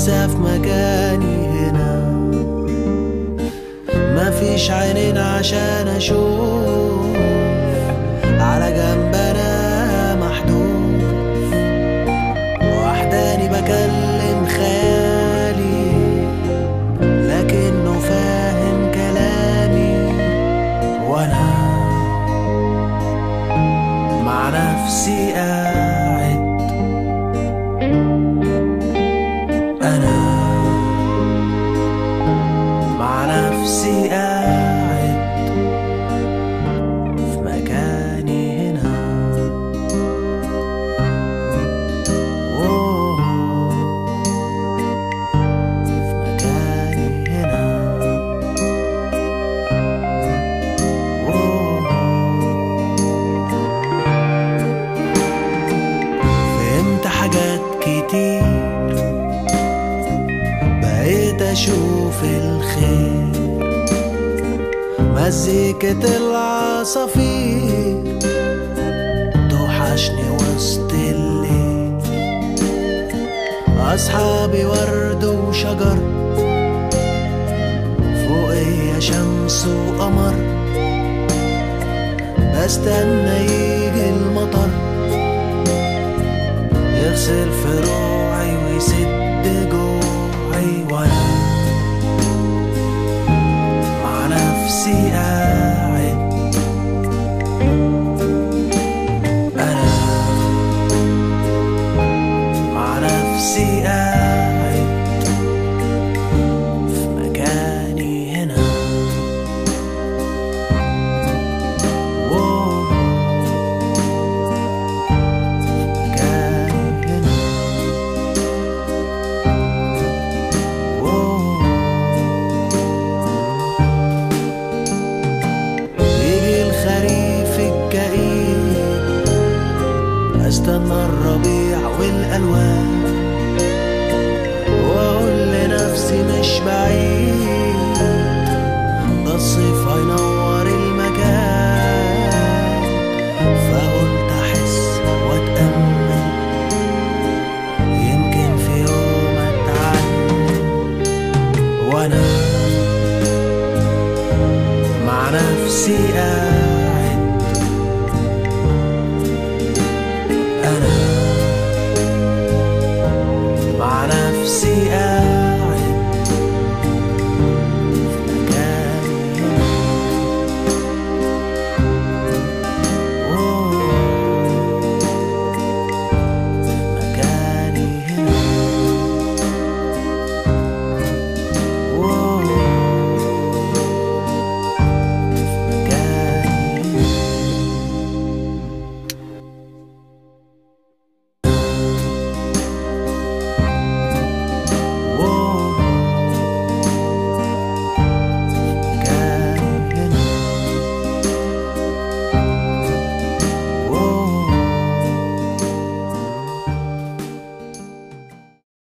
لسه في مكاني هنا، مفيش عينين عشان اشوف، على جنب انا محدود، وحداني بكلم خيالي لكنه فاهم كلامي، وانا مع نفسي قاعد. انا مع نفسي قاعد في مكاني هنا. أوه، في مكاني هنا. أوه، فهمت حاجات كتير، بقيت اشوف الخير، مزيكة العصافير توحشني وسط الليل، أصحابي ورد وشجر، فوقيا شمس وقمر، بستنى يجي المطر يغسل فروعي ويسد جوعي، وانا مع نفسي قاعد. انا مع نفسي قاعد في مكاني هنا. أوه، مكاني هنا. أوه، يجي الخريف الكئيب، استنى الربيع والالوان، واقول لنفسي مش بعيد، ده الصيف هينور المكان، فقلت احس واتامل، يمكن في يوم اتعلم، وانا مع نفسي